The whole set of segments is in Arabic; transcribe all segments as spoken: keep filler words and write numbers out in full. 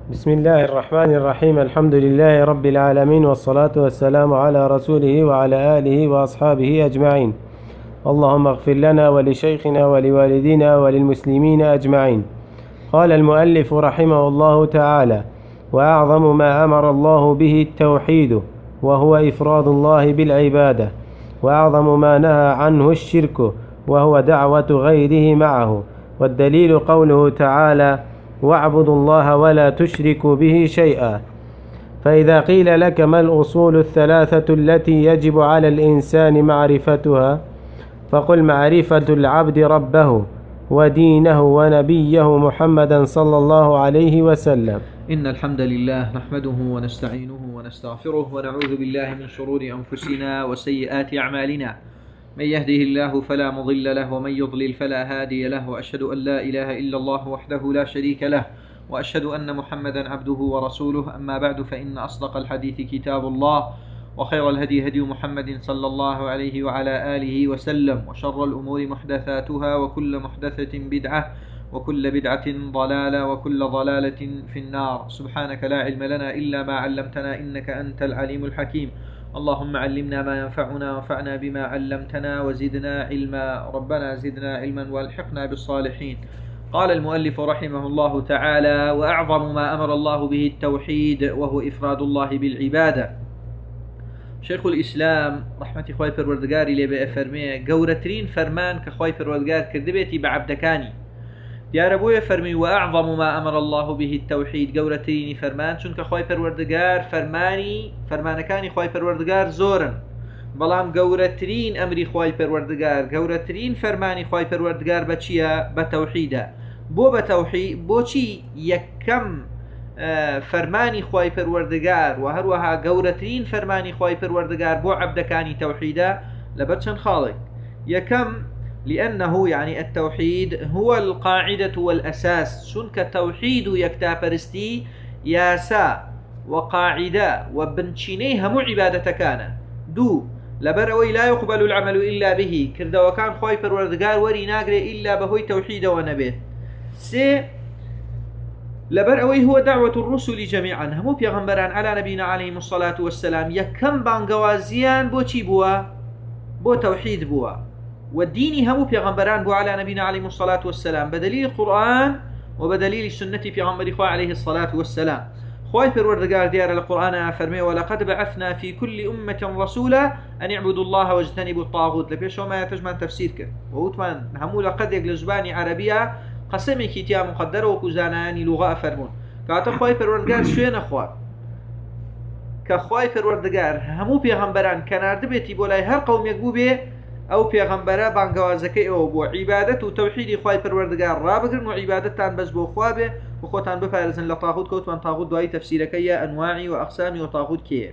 بسم الله الرحمن الرحيم. الحمد لله رب العالمين، والصلاة والسلام على رسوله وعلى آله وأصحابه أجمعين. اللهم اغفر لنا ولشيخنا ولوالدينا وللمسلمين أجمعين. قال المؤلف رحمه الله تعالى: وأعظم ما أمر الله به التوحيد، وهو إفراد الله بالعبادة، وأعظم ما نهى عنه الشرك، وهو دعوة غيره معه. والدليل قوله تعالى: واعبدوا الله ولا تشركوا به شيئا. فإذا قيل لك ما الأصول الثلاثة التي يجب على الإنسان معرفتها، فقل: معرفة العبد ربه ودينه ونبيه محمدا صلى الله عليه وسلم. إن الحمد لله نحمده ونستعينه ونستغفره ونعوذ بالله من شرور أنفسنا وسيئات أعمالنا. من يهده الله فلا مضل له، ومن يضلل فلا هادي له، وأشهد أن لا إله إلا الله وحده لا شريك له، وأشهد أن محمدا عبده ورسوله. أما بعد، فإن أصدق الحديث كتاب الله، وخير الهدي هدي محمد صلى الله عليه وعلى آله وسلم، وشر الأمور محدثاتها، وكل محدثة بدعة، وكل بدعة ضلالة، وكل ضلالة في النار. سبحانك لا علم لنا إلا ما علمتنا، إنك أنت العليم الحكيم. اللهم علمنا ما ينفعنا، وانفعنا بما علمتنا، وزدنا علما. ربنا زدنا علما والحقنا بالصالحين. قال المؤلف رحمه الله تعالى: وأعظم ما أمر الله به التوحيد، وهو إفراد الله بالعبادة. شيخ الإسلام رحمة خوي پروردگاری لێ بێ ئەفەرمێ گەورەترین فەرمان کە خوای پەروەردگار کردبێتی بە عەبدەکانی دیارە بۆیە فەرمی: وأعظم ما أمر الله به التوحيد، گەورەترینی فەرمان، چونکە خوای پەروەردگار فەرمانی فەرمانەکانی خوای پەروەردگار زۆرن، بەڵام گەورەترین ئەمری خوای پەروەردگار، گەورەترین فەرمانی خوای پەروەردگار بە چییە؟ بە تەوحیدە. بۆ بە تەوحید بۆچی یەکەم فەرمانی خوای پەروەردگار و هەروەها گەورەترین فەرمانی خوای پەروەردگار بۆ عەبدەکانی تەوحیدە؟ لەبەر چەند خاڵێک. یەکەم: لأنه يعني التوحيد هو القاعدة والأساس، شنك التوحيد يكتابرستي ياسا وقاعدة وبنشيني هم عبادة كان. دو لبروي لا يقبل العمل إلا به، كردا وكان خوي پروردگار وري ناقري إلا بهوي توحيد ونبيت. سي لبروي هو دعوة الرسل جميعا، همو بيغمبران على نبينا عليه الصلاة والسلام يكم بانقوازيان بو چي بوا؟ بو توحيد بوا. والدين همو بيغمبران بو على نبينا عليه الصلاة والسلام بدليل القرآن وبدليل سنة بيغمبر خواه عليه الصلاة والسلام. خواه پروردگار ديار القرآن فرمي: ولقد بعثنا في كل أمة رسولا أن يعبدوا الله واجتنبوا الطاغوت. لبيش ما يتجمع تفسير كر ووتمان همو لقد يقلزباني عربية قسمي كتيا مقدرة وكوزاناني لغة فرمون كاتا خواه پروردگار شوين أخوار كخواه پروردگار همو بيغمبران كنارد بيتي بولاي هر قوم يقبو بي أو پیغمبره بانگوازەکەی ئەوە بۆ عیبادەت و تەوحیدی خوای پەروەردگار ڕابگرن و عیبادەتتان بەس بۆ خوا بێ و خۆتان بپارێزن لە تاغوت، کەوتمان تاغوت دوایی تەفسیرەکەیە ئەنواعی و ئەقسامی و تاغوت کێیە.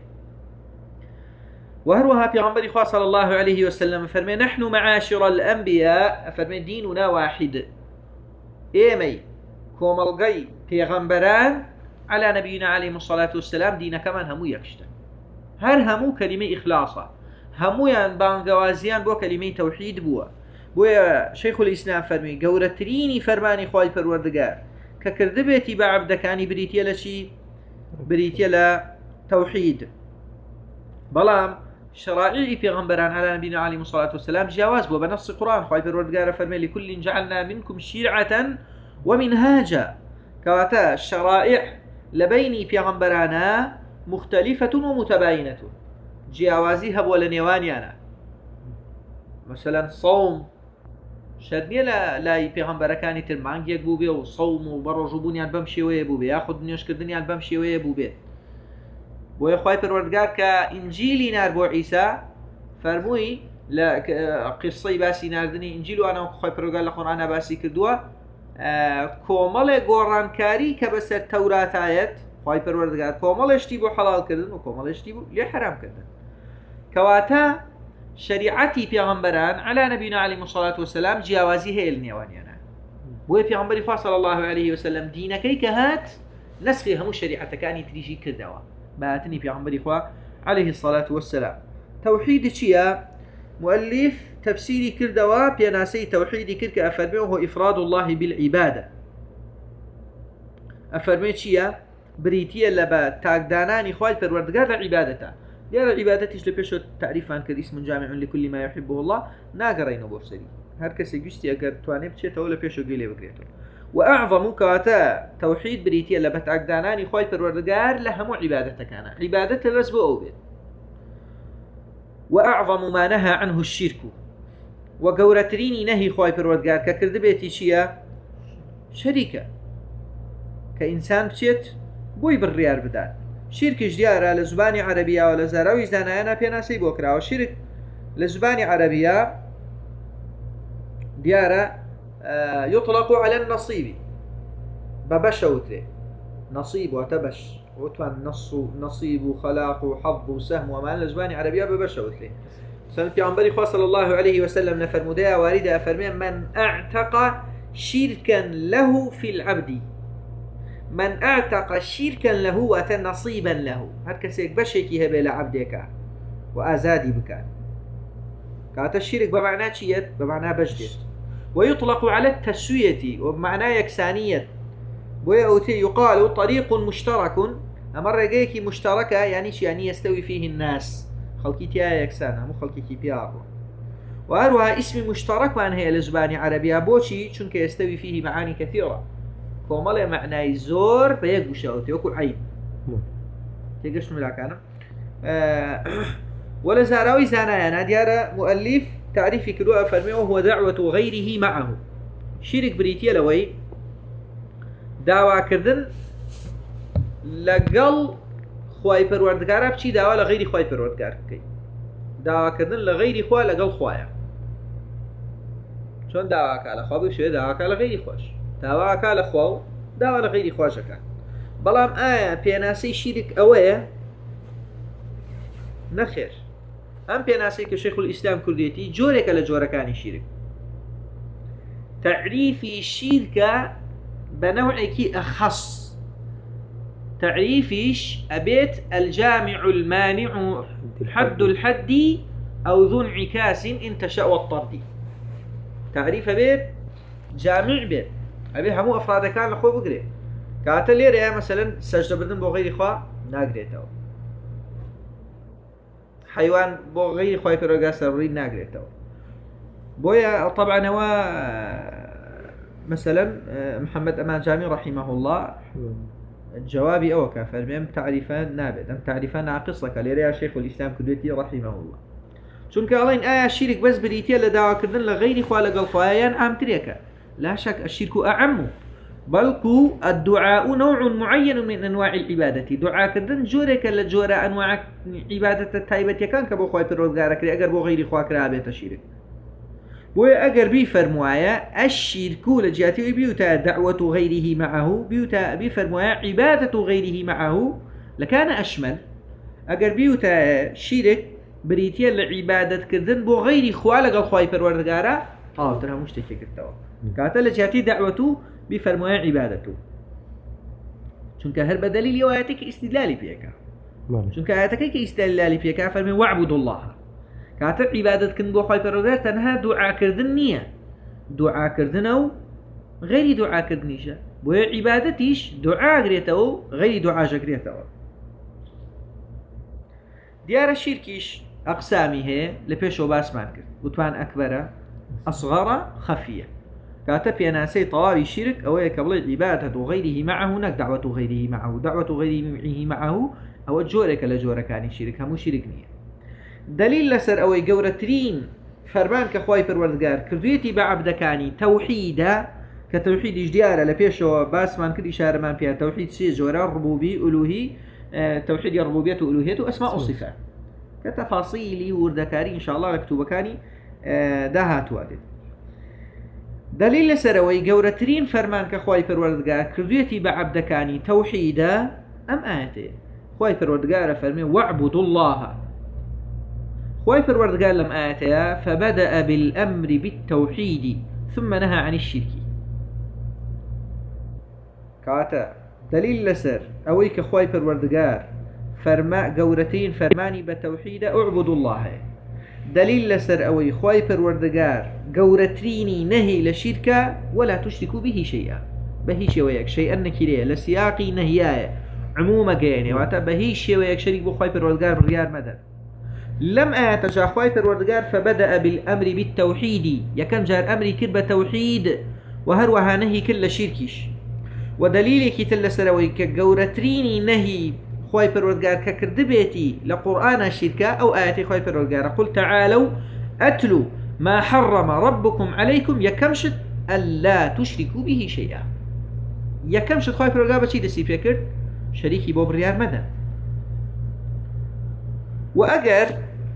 وهروها پیغمبری خوا صلی الله عليه وسلم فەرمێ: نحن معاشر الأنبياء، فەرمێ دیننا واحد، ئێمەی کۆمەڵگەی پێغەمبەران على نبينا عليه الصلاة والسلام دینەکەمان هەموو یەکشتە، هەر هەموو کەلیمەی ئیخلاسە، همویان بانگوازیان بۆ کەلیمەی تەوحید بووە. بۆیە شەیخ الئیسلام فەرمی گەورەترینی فەرمانی خوای پەروەردگار کە کردبێتی بە عەبدەکانی بریتیە لە چی؟ بریتیە لە تەوحید. بەڵام شرائعی پێغەمبەران على نبينا عليه الصلاة والسلام جیاواز بووە بە نەصی قورئان. خوای پەروەردگار فەرمێ: لكل جعلنا منكم شرعة ومنهاجا، کەواتە شرائع لە بینی پێغەمبەرانە مختلفة ومتباينة، جیاوازی هەبووە لە نێوانیانە. مثلا صوم شەرت نییە لە لای پێغەمبەرەکانی تر مانگێک بوو بێ و سەوم و بەڕۆژوبوونیان بەم شێوەیە بوو بێ، یاخود نوێژکردنیان بەم شێوەیە بوو بێت. بۆیە خوای پەروەردگار کە ئینجیلی نار بۆ عیسا فەرمووی لە قیسەی باسی ناردنی ئینجیل و ئەنەوە خوای پەروەردگار لە قورئانە باسی کردووە کۆمەڵێک گۆڕانکاری کە بەسەر تەوراتایەت خوای پەروەردگار کۆمەڵێشتی بۆ حەڵالکردن و کۆمەڵێشتی بۆ لێ حرامکردن. کەواتە شریعەتی پێغەمبەران على نبينا عليه الصلاة والسلام جیاوازی هەیە لە نێوانیانە. بۆیە پێغەمبەری خوا صلی الله عليه وسلم دینەکەی کە هات نەسخی هەموو شریعەتەکانی تریژی کردەوە بە هاتنی پێغەمبەری خوا عليه الصلاة والسلام. تەوحید چییە؟ مؤلف تفسیری کردەوە، پێناسەی تەوحیدی کرد کە ئەفەرمێ: وهو إفراد الله بالعبادة. أفرمي چيا؟ بريتية لبا تاقداناني خواهي پروردگار لعبادته ديار عبادتش لبيشو تعريفان كد اسم جامع لكل ما يحبه الله ناقرينو بوفسري هر كسي جستي اگر تواني بچيته ولا بيشو قيلي بقريتو وأعظم كاتا توحيد بريتية لبا تاقداناني خواهي پروردگار لهمو عبادته كان عبادته بس بو أوبيت وأعظم ما نهى عنه الشرك وقورتريني نهي خواهي پروردگار ككرد بيتي شيا شريكة كإنسان بچيت بوي بالريار بدان شركش ديارة لزباني عربية ولا زاراوي زانايانا بيناسي بوكرا وشرك لزباني عربية ديارة آه يطلق على النصيب ببشوتري نصيب وتبش وتوان نص نصيب وخلاق وحظ وسهم وما لزباني عربية ببشوتري سنة في عنبري صلى الله عليه وسلم نفرمودها واردة فرمين من اعتق شركا له في العبد من اعتق شركا له واتى نصيبا له هر كسيك بشيكي هبه لعبدك وازادي بك كاتا الشرك بمعنى شيت بمعنى بجدت ويطلق على التسوية وبمعنى يكسانية ويقال طريق مشترك أمر يجيكي مشتركة يعني يعني يستوي فيه الناس خلقي تيا يكسانة مو خلقي كي بيارو وأروها اسم مشترك وأن هي لزباني عربية بوشي چونك يستوي فيه معاني كثيرة كومالي معناي زور بيك بشاوتي وكو عين تيقش ملاكانا آه ولا زاراوي زانايانا ديارة مؤلف تعريفي كدوء فرميه هو دعوة غيره معه شرك بريتيا لوي دعوة كردن لقل خواهي پروردگارا بچی دعوة لغيري خواهي پروردگار كي دعوة كردن لغيري خواه لقل خواهي چون دعوة كالا خواه بشوه دعوة كالا غيري خواهش دعوة كالا خواه دعوة لغيري خواهش كان بلام آية بيناسي شرك اوه نخير ام بيناسي كشيخ الإسلام كرديتي جورك لجوركاني شرك تعريفي الشركة بنوعك أخص تعريفيش أبيت الجامع المانع حد الحد أو ذو انعكاس إن تشاء الطرد تعريف أبيت جامع بيت أبيت همو أفراد كان لخوه بقري كاتلير يا مثلا سجدة بدن بو غير إخوة ناقريته حيوان بو غير إخوة يفرقا سرورين ناقريته بويا طبعا هو مثلا محمد أمان جامي رحمه الله جوابي أو كافر مم تعريفان نابد أم تعريفان ناقصك ليريا شيخ الإسلام كدوتي رحمه الله چونك ألين آية الشرك بس بريتيا لدعوة كردن لغير خوالق الخوايان عام تريكا لا شك الشرك أعم بل الدعاء نوع معين من أنواع العبادة دعاء كردن جورك لجورة أنواع عبادة التايبة كان كبو خواي پروردگارك أجر بو غير خواك رابط الشرك بويا أجر بي فرموايا الشرك لجاتي بيوتا دعوة غيره معه بيوتا بي فرموايا عبادة غيره معه لكان أشمل أجر بيوتا شرك بريتيا لعبادة كردن بو غير خوالق الخواي پروردگارا آه ترى مشتكي كرتوا كاتا لجاتي دعوته بي فرموايا عبادته چونك هر بدليل يواتك استدلالي بيكا چونك آياتك استدلالي بيكا فرمي واعبد الله كاتا عبادة كن بو خواهي پروردگار تنها دعاء كردن نية دعاء كردن او غير دعاء كردنيشا بو عبادتيش دعاء قريتو غير دعاء قريتو ديار الشركيش أقسامي هي لبيشو باسمان كرد وتوان أكبر أصغر خفية كاتا بيناسي طوابي الشرك أو يكبل عبادة غيره معه نك دعوة غيره معه دعوة غيره معه أو جورك لجوركاني الشرك همو شرك نية دليل لسر أوي قورترين فرمان كخواي پروردگار كردويتي بعبدكاني توحيدا كتوحيد اجديارة لبيشو باسمان كد إشارة من فيها توحيد سي جورا ربوبي ألوهي اه توحيد الربوبية وألوهية وأسماء وصفات كتفاصيلي وردكاري إن شاء الله لكتوبكاني اه داهات وادد دليل لسر أوي قورترين فرمان كخواي پروردگار كردويتي بعبدكاني توحيدا أم آياتي خواي پروردگار فرمي واعبدوا الله خواهي پروردگار لم آياتها فبدأ بالأمر بالتوحيد ثم نهى عن الشرك كاتا دليل لسر أويك خواهي پروردگار فرما قورتين فرماني بالتوحيد اعبدوا الله دليل لسر أوي خواهي پروردگار قورتريني نهي لشركة ولا تشركوا به شيئا به شيئا شيئا نكريه لسياقي نهيايا عموما جيني واتا بهي شيء ويكشريك بخواي بالوردقار بالريار مدى لم آتجا خواي بالوردقار فبدأ بالأمر بالتوحيد يكم جار أمري كربة توحيد وهروها نهي كل شركش ودليلي كي تلسروي كجورتريني نهي خواي بالوردقار ككردبيتي لقرآن الشركة أو آياتي خواي بالوردقار قل تعالوا أتلوا ما حرم ربكم عليكم يكمشت ألا تشركوا به شيئا يكمشت خواي بالوردقار بشي دسي فكر شريكي بو بريار مدى وأجر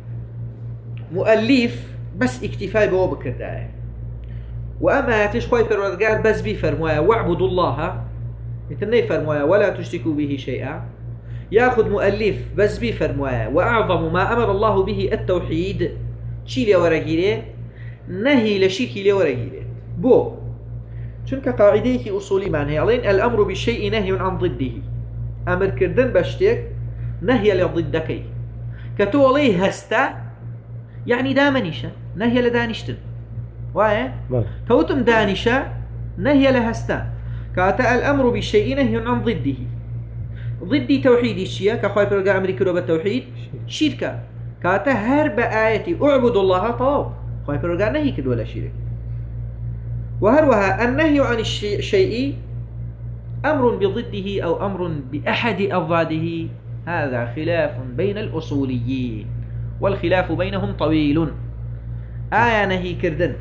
مؤلف بس اكتفاء بو بكرداء وأما تشخوي بالوردقار بس بي فرموايا واعبدوا الله يتني فرموايا ولا تشركوا به شيئا ياخذ مؤلف بس بي فرموايا وأعظم ما أمر الله به التوحيد شي لي ورقيري نهي لشركي لي ورقيري بو چونك قاعديك أصولي معنى ألين الأمر بالشيء نهي عن ضده أمر كردن بشتك نهي لضدكي كتو عليه هستا يعني دامنيشا نهي لدانشتن وايه كوتم دانشا نهي لهستا كاتا الأمر بالشيء نهي عن ضده ضد توحيد الشيء كخواي برقا أمريكا لو بالتوحيد شركة كاتا هرب آيتي اعبد الله طواب خواي برقا نهي كدو ولا شرك وهروها النهي عن الشيء أمر بضده أو أمر بأحد أضداده هذا خلاف بين الأصوليين والخلاف بينهم طويل آية نهي كردن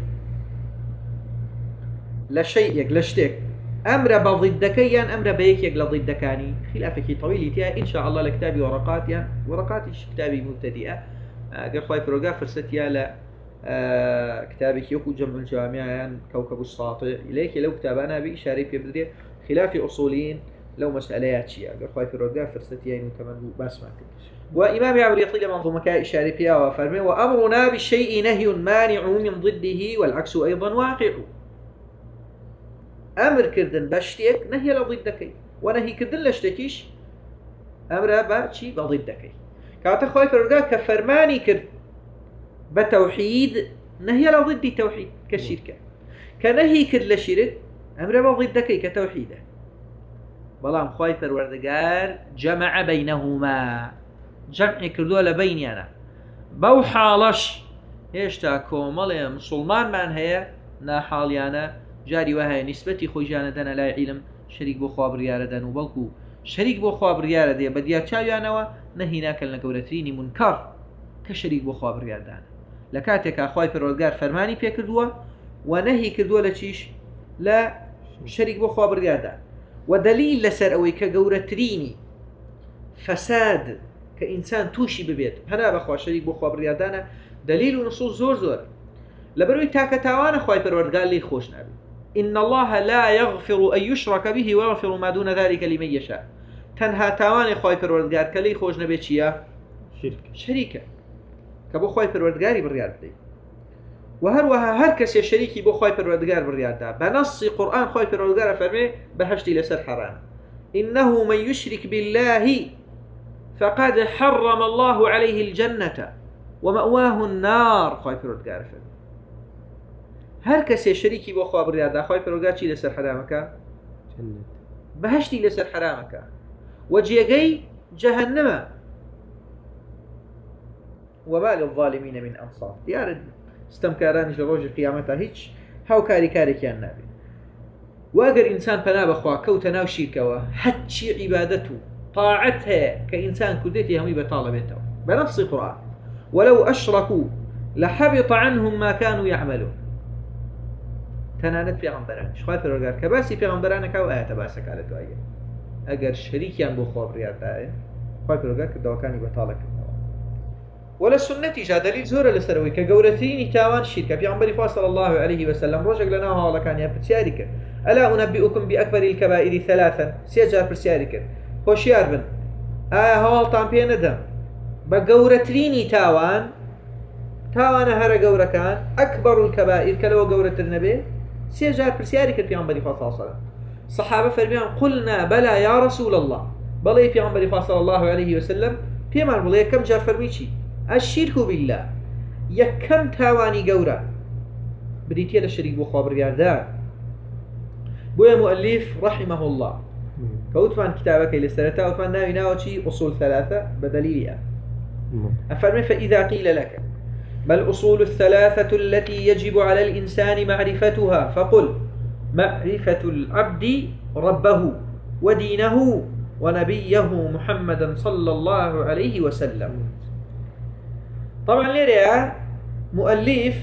لشيء لشتك أمر بضدكيان أمر بيكيك لضدكاني خلافك طويل تيا إن شاء الله لكتابي ورقات يعني ورقات كتابي مبتدئة قال خواهي بروغا فرستيا ل كتابك يكو جمع الجامعة يعني كوكب الساطع إليك لو كتابنا بإشارة في بدري خلاف أصولين لو مسألات شيء قال خواهي بروغا فرستيا إنه كمان بس ما وإمام عبد اليطيل منظومة إشارة فيها وفرمي وأمرنا بالشيء نهي مانع من ضده والعكس أيضا واقع أمر كردن بشتيك نهي لضدك ونهي كردن لشتكيش أمر باشي بضدك كاتا خواهي بروغا كفرماني كرد بتوحيد نهي لضد التوحيد كالشركة كنهي كل شرك أمر ضدك كتوحيده بلام خواهي پروردگار جمع بينهما جمع كردو لبيني أنا بو حالش هشتا كومل مسلمان من هي نا حاليانا جاري وهي نسبتي خوجانا دانا لا علم شريك بو خواب ريارة دانو بلكو شريك بو خواب ريارة دي بديات شاويانوا نهينا كلنا قولتريني منكر كشريك بو خواب ريارة دانا لكاتك أخواي پروردگار فرماني بيه كردوا ونهي كردوا لچيش لا شريك بو خواب ريارة دانا ودليل لسر أوي كقورتريني فساد كإنسان توشي ببيت هنا بخوا شريك بو خواب ريارة دانا دليل ونصوص زور زور لبروي تاكتاوان أخواي پروردگار لي خوش نابي إن الله لا يغفر أن يشرك به ويغفر ما دون ذلك لمن يشاء تنها تاوان أخواي پروردگار كلي خوش نبي چيا شركة شريكة كبو خواي پروردگاري بالرياض دي وهروها هر كسي شريكي بو خواي پروردگار بالرياض دا بنص قرآن خواي پروردگار فرمي بهشتي لسر حرام إنه من يشرك بالله فقد حرم الله عليه الجنة ومأواه النار خواي پروردگار فرمي هر كسي شريكي بو خواي بالرياض دا خواي پروردگار چي لسر حرامك جنة بهشتي لسر حرامك وجيغي جهنم وما للظالمين من أنصار ديار استمكاران جروج قيامتها هيج هاو كاري كاري كيان نابي واقر إنسان فناب أخواه كوتناو شيركوا حتشي عبادته طاعتها كإنسان كديتي همي بطالبته بنفس القرآن ولو أشركوا لحبط عنهم ما كانوا يعملون تنانت في غنبران شخوات الرقار كباسي في غنبرانك أو آيات باسك على دعاية أقر شريكيان بخواب رياض دائم خواهي الرقار كدوكاني بطالك ولا السنة جاء دليل زورة لسروي كجورتين تاوان الشركة في عمر صلى الله عليه وسلم رجع لنا هذا كان يبتسيارك ألا أنبئكم بأكبر الكبائر ثلاثا سيجار برسيارك خوشيار بن آه هوال طامبين ندم بجورتين تاوان تاوان هر جورة كان أكبر الكبائر كلو جورة النبي سيجار برسيارك في عمر صلى الله عليه وسلم صحابة فرميان قلنا بلى يا رسول الله بلى في عمر صلى الله عليه وسلم في من بلى كم جار فرميشي الشرك بالله يكم تاواني قورا بديتي الشريك بو خبر ياردان بو مؤلف رحمه الله كوتمان كتابك لسرتا وتمان ناوي ناوي أصول ثلاثة بدليلها أفرمي فإذا قيل لك ما الأصول الثلاثة التي يجب على الإنسان معرفتها فقل معرفة العبد ربه ودينه ونبيه محمدا صلى الله عليه وسلم. طبعا ليريا مؤلف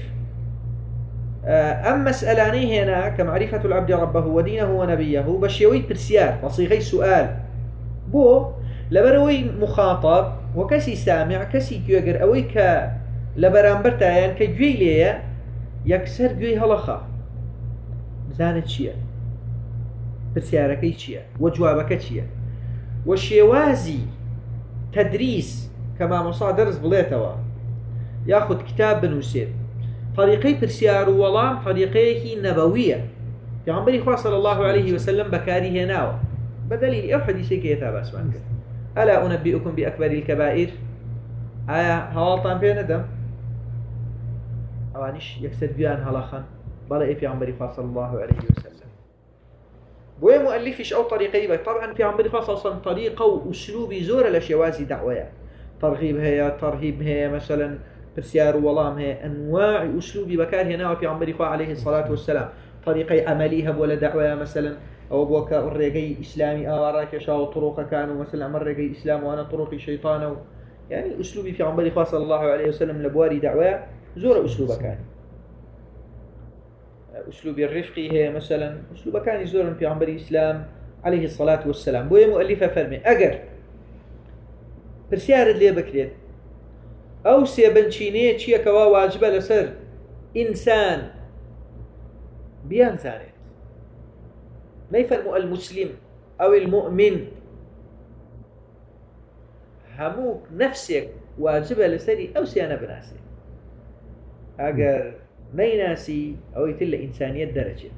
أم مسألاني هنا كمعرفة العبد ربه ودينه ونبيه بشيوي برسيار بصيغي سؤال بو لبروي مخاطب وكسي سامع كسي كيوغر أوي ك لبرامبرتايان كجوي ليا يكسر جوي هلخا زانت چییە پرسیارەکەی چییە وەجوابەکە چییە وەشێوازی تەدریس کە مامۆستا دەرس بڵێتەوە یاخود کتاب بنووسێت طریقەی پرسیار و وەڵام طریقەیەکی نەبەویە پێغەمبەری خوا صلی الله عليه وسلم بەکاری هێناوە بەدەلیلی ئەو حەدیثەی کە هێتا باسمان کرد ئەلا ئونەبیئوکم بئەکبەری الکەبائر ئایا هەواڵتان پێ نەدەم ئەوانیش یەکسەر گویان هەڵەخەن بەڵێ ئەی پێغەمبەری خوا صلی الله عليه وسلم بۆیە مؤلفیش ئەو طریقەی بە طبعا پێغەمبەری خوا صلی الله عليه وسلم طریقە و ئوسلوبی زۆرە لە شێوازی دەعوەیە تەرغیب هەیە تەرهیب هەیە مثلا پرسیار و وەڵام هەیە ئەنواعی ئوسلوبی بەکارهێناوە پێغەمبەری خوا عليه الصلاة والسلام طریقەی عەمەلی هەبووە لە دەعوەیە مثلا ئەوە بووە کە ڕێگەی ئیسلامی ئاوارڕاکێشاوە تڕۆقەکان و مثلا ئەمە ڕێگەی ئیسلام وانە تڕۆقی شەیطانە و يعني ئوسلوبی پێغەمبەری خوا صلی الله عليه وسلم لە بواری دەعوەیە زۆرە ئوسلوبەکانی أسلوب الرفقي هي مثلا أسلوب كان يزور في عمر الإسلام عليه الصلاة والسلام بويا مؤلفة فرمي أجر برسيار اللي بكريت أو سيبنشينية شيء كوا واجبة لسر إنسان بيان زانت ما يفرموا المسلم أو المؤمن هموك نفسك واجبة لسري أو سيانا بناسي أجر نيناسي أو يتل إنسانية درجة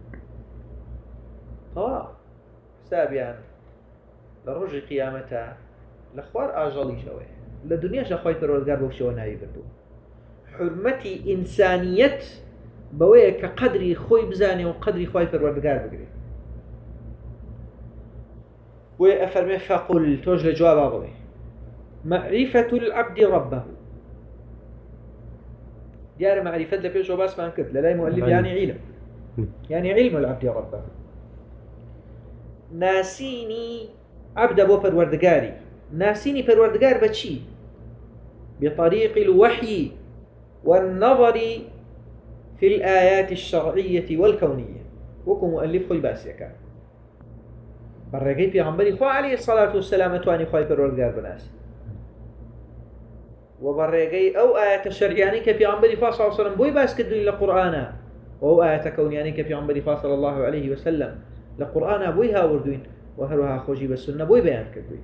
طبعا سابيا لرجع قيامتها لخوار آجالي شوي لدنيا شخوي پروردگار بوشوا ناوي بردو حرمتي إنسانية بوية كقدري خوي بزاني وقدري خوي پروردگار بقري بوية أفرمي فقل توجه جواب أبوي معرفة العبد ربه ديار معرفة لبيش وباس ما انكت للاي مؤلف يعني علم يعني علم العبد ربه ناسيني عبد ابو پروردگاري ناسيني پروردگار بچي بطريق الوحي والنظر في الآيات الشرعية والكونية وكو مؤلف خوي باسيا كان برقي بيغمبري خو عليه الصلاة والسلام تواني خوي پروردگار بناسي وبرقي أو آية شرعياني كفي عمبري صلى الله عليه وسلم بوي باس كدوين لقرآن أو آية كونياني كفي عمبري صلى الله عليه وسلم لقرآن بوي هاوردوين وهروها خوجي بالسنة بوي بيان كدوين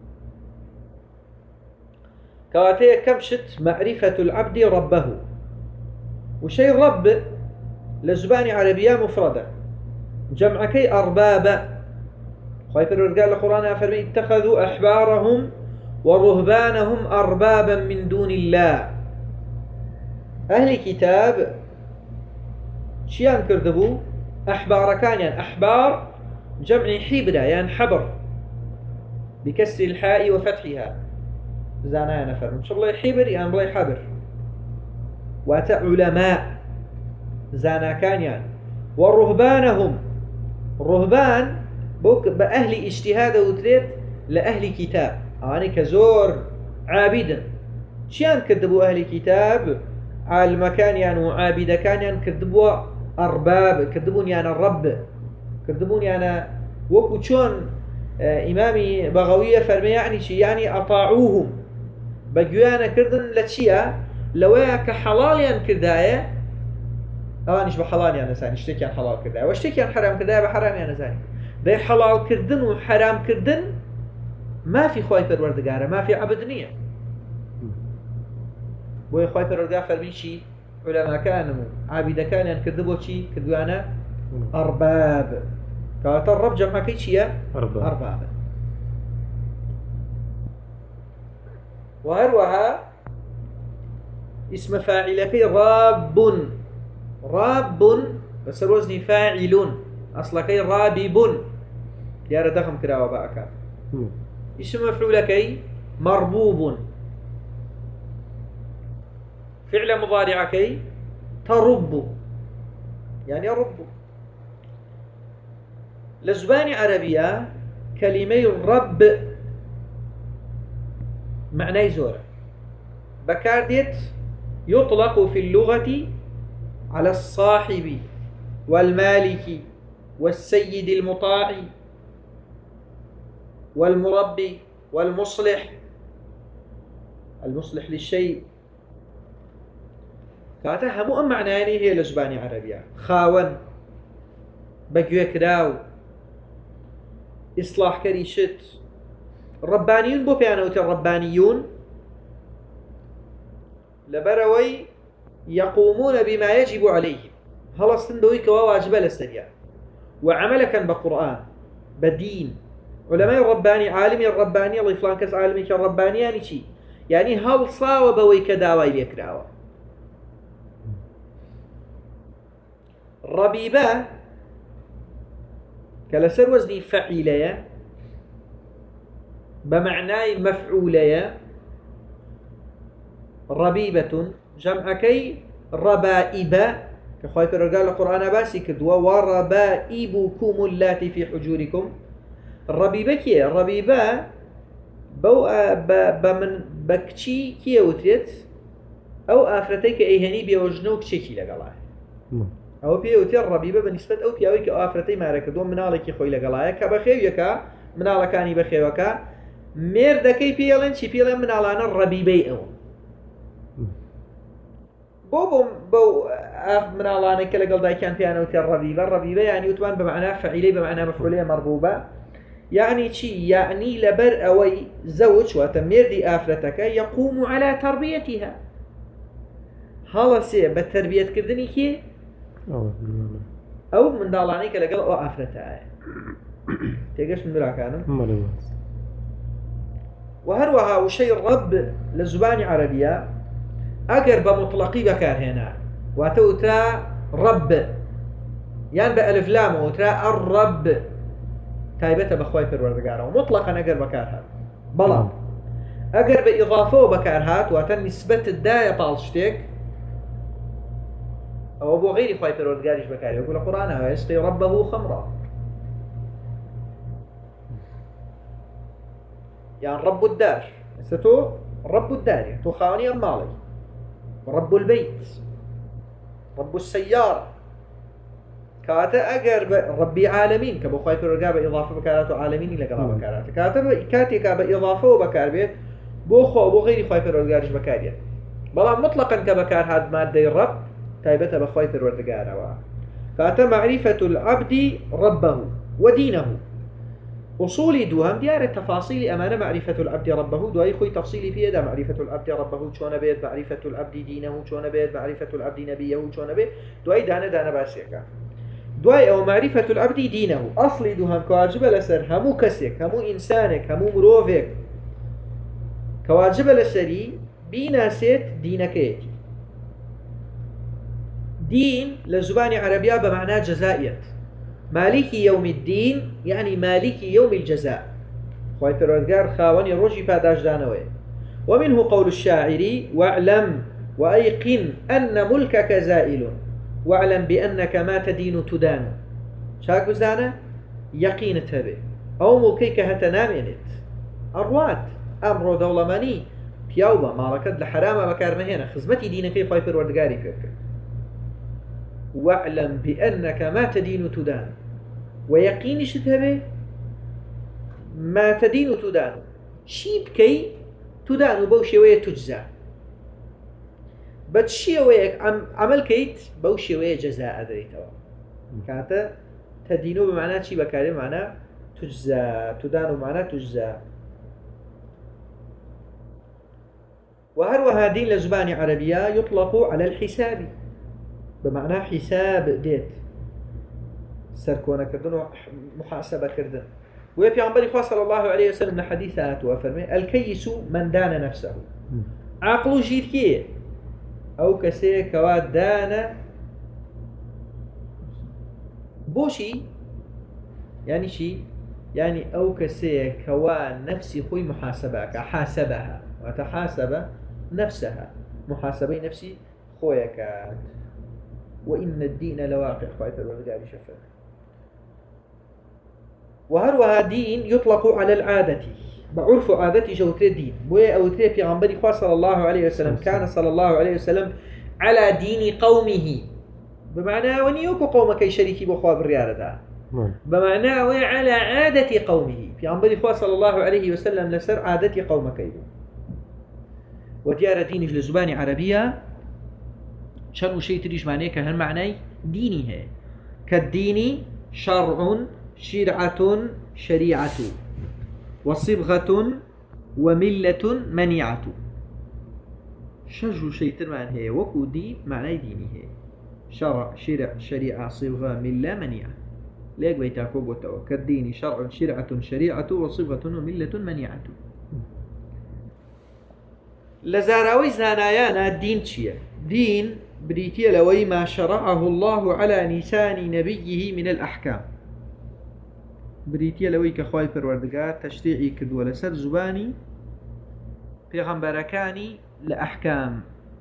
كواتي كمشت معرفة العبد ربه وشيء رب لزبان عربية مفردة جمع كي أرباب خايف الرجال القرآن أفرمي اتخذوا أحبارهم ورهبانهم أربابا من دون الله أهل كتاب شيان كردبو أحبار كان يعني أحبار جمع حبرة يعني حبر بكسر الحاء وفتحها زانا نفر إن شاء الله حبر يعني بلاي حبر واتا علماء زانا كان يعني ورهبانهم رهبان بوك بأهل اجتهاد وتريد لأهل كتاب أنا كزور عابدا شيان كذبوا أهل كتاب على المكان يعني عابدا كان يعني كذبوا أرباب كذبون يعني الرب كذبون يعني وكو شون آه إمامي بغوية فرمي يعني شي يعني أطاعوهم بجوانا كردن لتشيا لويا كحلال يعني كرداية أوانيش بحلال يعني زاني اشتكي عن حلال كرداية واشتكي عن حرام كرداية بحرام يعني زاني ده حلال كردن وحرام كردن ما في خواهي پروردگاره ما في عبد نية بوي خواهي پروردگار فرمي شي علماء كانوا عابد كان يعني كذبوا شي كذبوانا أرباب كانت الرب جمع كي شي أرباب, أرباب. وهروها اسم فاعلك راب راب بس الوزن فاعل أصلا كي رابب دیارە دەخم کراوە بە ئەکات اسم مفعولەکەی مربوب فعل مضارعكي ترب يعني رب لزبان عربية كلمة رب معنى زورة بكارديت يطلق في اللغة على الصاحب والمالك والسيد المطاع والمربي والمصلح المصلح للشيء كاتا همو ام معناني هي لزباني عربية خاون بقوي كراو إصلاح كري شت الربانيون بو بيانوتي الربانيون لبروي يقومون بما يجب عليهم هلا استنبوي كوا واجبة للسريع وعملكا بقرآن بدين علماء الرباني عالمي الرباني الله فلان كس عالمي كالرباني يعني شي يعني هل صاوب بوي كداوي بيكراوه ربيبة كالسر وزني فعيلية بمعنى مفعولية ربيبة جمعكي ربائبة كخوي برقال القرآن باسي كدوا وربائبكم اللاتي في حجوركم الربيبة كي الربيبة بو بمن بكتشي كي وتريت أو آفرتيك أيهني بيوجنوك شكي لقلاه أو بيوتي الربيبة بالنسبة أو بيوتي كآفرتي مارك دوم منالك خوي لقلاه كبخيوكا منالكاني بخيوكا ميردكي بيلن شي بيلن منالانا الربيبي أو بو بو بو اف منالانا كلا قلداي كان بيانوتي الربيبة الربيبة يعني يتوان بمعنى فعيلي بمعنى مفعولية مربوبة يعني شي يعني لبر أوي زوج وتميردي آفرتك يقوم على تربيتها هلا سي بتربية كردني كي أو من دالاني كلا قل أو آفرتها تيجيش من براكانم وهروها وشي الرب للزبان عربية أجر بمطلقي بكار هنا وتوترا رب يعني بألف لام وترا الرب تايبته بخواي پروردگاره ومطلقا أجر بكار هات بلا أجر بإضافة بكار هات واتن نسبة الداية طالشتك أو أبو غير خواي پروردگاريش بكار يقول القرآن ويسقي ربه خمرا يعني رب الدار ستو رب الدار تو خاني أمالي رب البيت رب السيارة كاتا أجر ربي عالمين كبو خايف الرجاء إضافة بكارات عالمين إلى قرابة بكارات كاتب كاتي كاب إضافة وبكار بيت بو خو بو غير خايف الرجاء بكارية بلا مطلقا كبكار هاد مادة الرب تايبتها بخايف الرجاء كاتا معرفة العبد ربه ودينه أصولي دوهم ديار التفاصيل أمانة معرفة العبد ربه دواي خوي تفصيلي في هذا معرفة العبد ربه شون بيت معرفة العبد دينه شون بيت معرفة العبد نبيه شون بيت دواي دانا دانا باسيكا دواي أو معرفة العبد دينه أصلي دوهم كواجب لسر همو كسيك همو إنسانك همو مروفك كواجب لسري بيناسيت دينك دين لزبان عربية بمعنى جزائية مالكي يوم الدين يعني مالكي يوم الجزاء خوي پروردگار خاوني روجي پاداش دانوي ومنه قول الشاعر واعلم وأيقن أن ملكك زائل واعلم بأنك ما تدين تدان شاك بزانا يقين تبه أو ملكيك هتنامينت أرواد أمر دولماني بيوبا مالكت لحرام بكار مهينة خزمتي دينك خوي پروردگاري فيك واعلم بأنك ما تدين تدان ويقيني شتهبه ما تدين تدان شي بكي تدان بوشوية تجزى بتشيوية عمل كيت بوشوية جزاء دريتوا كانت تدينو بمعنى شي بكاري بمعنى تجزى تدان بمعنى تجزى وهروها دين لزبان عربية يطلق على الحساب بمعنى حساب ديت سركونا كردن ومحاسبة كردن ويبي عن بريخوا صلى الله عليه وسلم من حديثات وفرمي الكيس من دان نفسه عقله جيركيه أو كسي كواد دان بوشي يعني شي يعني أو كسي كوا نفسي خوي محاسبك حاسبها وتحاسب نفسها محاسبي نفسي خويك وإن الدين لواقع خايف الورقة شفه وهروها دين يطلق على العادة بعرف عادتي جوتر الدين بوي أو تري في غنبري صلى الله عليه وسلم كان صلى الله عليه وسلم على دين قومه بمعنى ونيوك قومك شريكي بخوا بالرياضة ده بمعنى على عادة قومه في غنبري صلى الله عليه وسلم لسر عادة قومك وديار دينج لزبان عربية شنو شيء تريش معناه كهن معناه ديني هي كالدين شرع شرعة شريعة وصبغة وملة منيعة شجو شيء ترمان هي وكو دي معناه ديني هي شرع شرع شريعة صبغة ملة منيعة ليك بيتاكو بوتو كالدين شرع شرعة شريعة وصبغة وملة منيعة لزاراوي زانايانا الدين تشيه دين بريتيا لوي ما شرعه الله على لسان نبيه من الأحكام بريتيا لوي كخواي پروردگار تشريعي كدو لسر زباني پیغمبركاني لأحكام